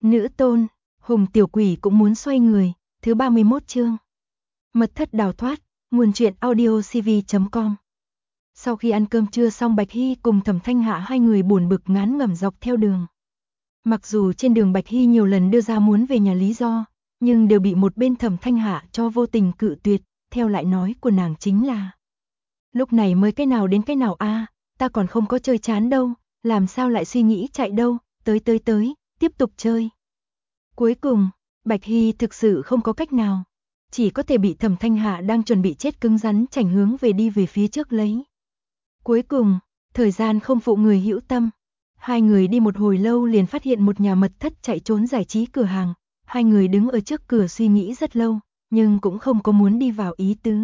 Nữ tôn, Hùng tiểu quỷ cũng muốn xoay người, thứ 31 chương. Mật thất đào thoát, nguồn truyện audiocv.com. Sau khi ăn cơm trưa xong, Bạch Hy cùng Thẩm Thanh Hạ hai người buồn bực ngán ngẩm dọc theo đường. Mặc dù trên đường Bạch Hy nhiều lần đưa ra muốn về nhà lý do, nhưng đều bị một bên Thẩm Thanh Hạ cho vô tình cự tuyệt, theo lại nói của nàng chính là: lúc này mới cái nào đến cái nào a, ta còn không có chơi chán đâu, làm sao lại suy nghĩ chạy đâu, tới, tiếp tục chơi. Cuối cùng, Bạch Hy thực sự không có cách nào, chỉ có thể bị Thẩm Thanh Hạ đang chuẩn bị chết cứng rắn chảnh hướng đi về phía trước lấy. Cuối cùng, thời gian không phụ người hữu tâm. Hai người đi một hồi lâu liền phát hiện một nhà mật thất chạy trốn giải trí cửa hàng. Hai người đứng ở trước cửa suy nghĩ rất lâu, nhưng cũng không có muốn đi vào ý tứ.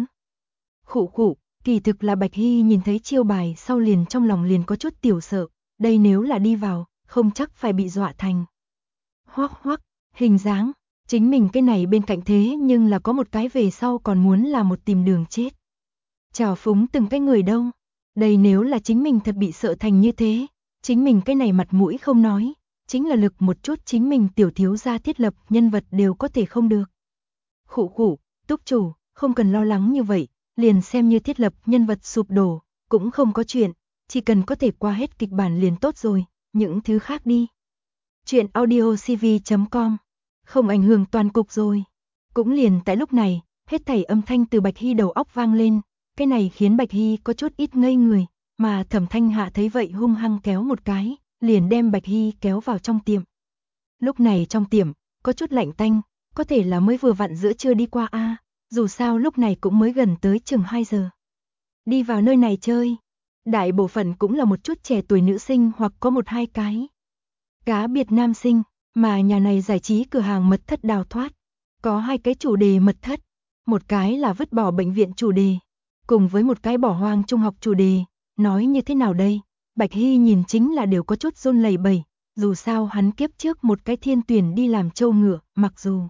Khụ, kỳ thực là Bạch Hy nhìn thấy chiêu bài sau liền trong lòng liền có chút tiểu sợ, đây nếu là đi vào, không chắc phải bị dọa thành. Hoắc, hình dáng, chính mình cái này bên cạnh thế nhưng là có một cái về sau còn muốn là một tìm đường chết. Trào phúng từng cái người đâu, đây nếu là chính mình thật bị sợ thành như thế, chính mình cái này mặt mũi không nói, chính là lực một chút chính mình tiểu thiếu gia thiết lập nhân vật đều có thể không được. Khụ, túc chủ, không cần lo lắng như vậy, liền xem như thiết lập nhân vật sụp đổ, cũng không có chuyện, chỉ cần có thể qua hết kịch bản liền tốt rồi, những thứ khác đi. Chuyện audiocv.com, không ảnh hưởng toàn cục rồi. Cũng liền tại lúc này, hết thảy âm thanh từ Bạch Hy đầu óc vang lên, cái này khiến Bạch Hy có chút ít ngây người, mà Thẩm Thanh Hạ thấy vậy hung hăng kéo một cái, liền đem Bạch Hy kéo vào trong tiệm. Lúc này trong tiệm, có chút lạnh tanh, có thể là mới vừa vặn giữa trưa đi qua a, dù sao lúc này cũng mới gần tới chừng 2 giờ. Đi vào nơi này chơi, đại bộ phận cũng là một chút trẻ tuổi nữ sinh hoặc có một hai cái cá biệt nam sinh, mà nhà này giải trí cửa hàng mật thất đào thoát, có hai cái chủ đề mật thất, một cái là vứt bỏ bệnh viện chủ đề, cùng với một cái bỏ hoang trung học chủ đề, nói như thế nào đây, Bạch Hy nhìn chính là đều có chút run lẩy bẩy, dù sao hắn kiếp trước một cái thiên tuyển đi làm trâu ngựa, mặc dù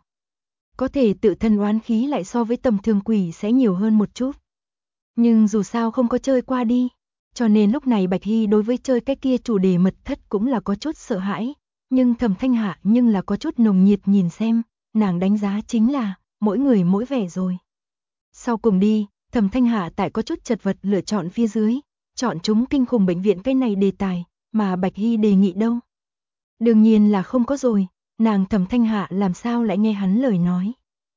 có thể tự thân oán khí lại so với tầm thường quỷ sẽ nhiều hơn một chút, nhưng dù sao không có chơi qua đi, cho nên lúc này Bạch Hy đối với chơi cái kia chủ đề mật thất cũng là có chút sợ hãi, nhưng Thẩm Thanh Hạ nhưng là có chút nồng nhiệt nhìn xem, nàng đánh giá chính là mỗi người mỗi vẻ rồi. Sau cùng đi, Thẩm Thanh Hạ tại có chút chật vật lựa chọn phía dưới, chọn chúng kinh khủng bệnh viện cái này đề tài, mà Bạch Hy đề nghị đâu? Đương nhiên là không có rồi, nàng Thẩm Thanh Hạ làm sao lại nghe hắn lời nói.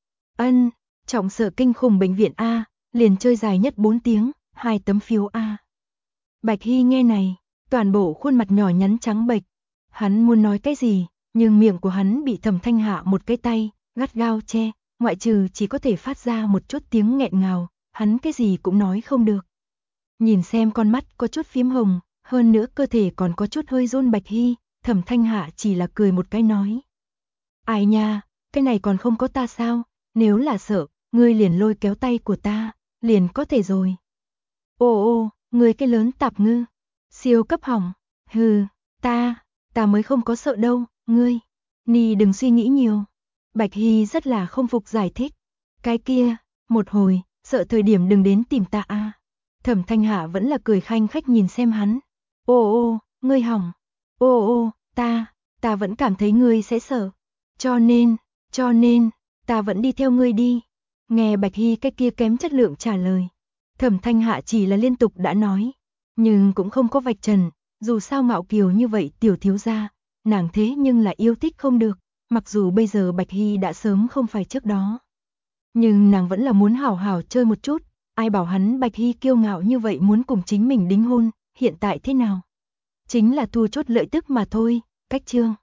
Trọng sợ kinh khủng bệnh viện A, liền chơi dài nhất 4 tiếng, 2 tấm phiếu A. Bạch Hy nghe này, toàn bộ khuôn mặt nhỏ nhắn trắng bệch, hắn muốn nói cái gì, nhưng miệng của hắn bị Thẩm Thanh Hạ một cái tay gắt gao che, ngoại trừ chỉ có thể phát ra một chút tiếng nghẹn ngào, hắn cái gì cũng nói không được. Nhìn xem con mắt có chút phím hồng, hơn nữa cơ thể còn có chút hơi run Bạch Hy, Thẩm Thanh Hạ chỉ là cười một cái nói: ai nha, cái này còn không có ta sao, nếu là sợ, ngươi liền lôi kéo tay của ta, liền có thể rồi. Ô, ngươi cái lớn tạp ngư, siêu cấp hỏng, hừ, ta mới không có sợ đâu, ngươi, Nì đừng suy nghĩ nhiều. Bạch Hy rất là không phục giải thích, cái kia, một hồi, sợ thời điểm đừng đến tìm ta a. Thẩm Thanh Hạ vẫn là cười khanh khách nhìn xem hắn. Ô, ngươi hỏng. Ô, ta vẫn cảm thấy ngươi sẽ sợ. Cho nên, ta vẫn đi theo ngươi đi. Nghe Bạch Hy cái kia kém chất lượng trả lời. Thẩm Thanh Hạ chỉ là liên tục đã nói, nhưng cũng không có vạch trần, dù sao ngạo kiều như vậy tiểu thiếu gia, nàng thế nhưng là yêu thích không được, mặc dù bây giờ Bạch Hy đã sớm không phải trước đó. Nhưng nàng vẫn là muốn hảo hảo chơi một chút, ai bảo hắn Bạch Hy kiêu ngạo như vậy muốn cùng chính mình đính hôn, hiện tại thế nào? Chính là thu chốt lợi tức mà thôi, cách chương.